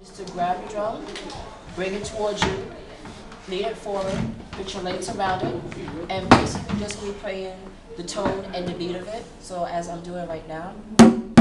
Is to grab your drum, bring it towards you, lean it forward, put your legs around it, and basically just be playing the tone and the beat of it. So as I'm doing right now.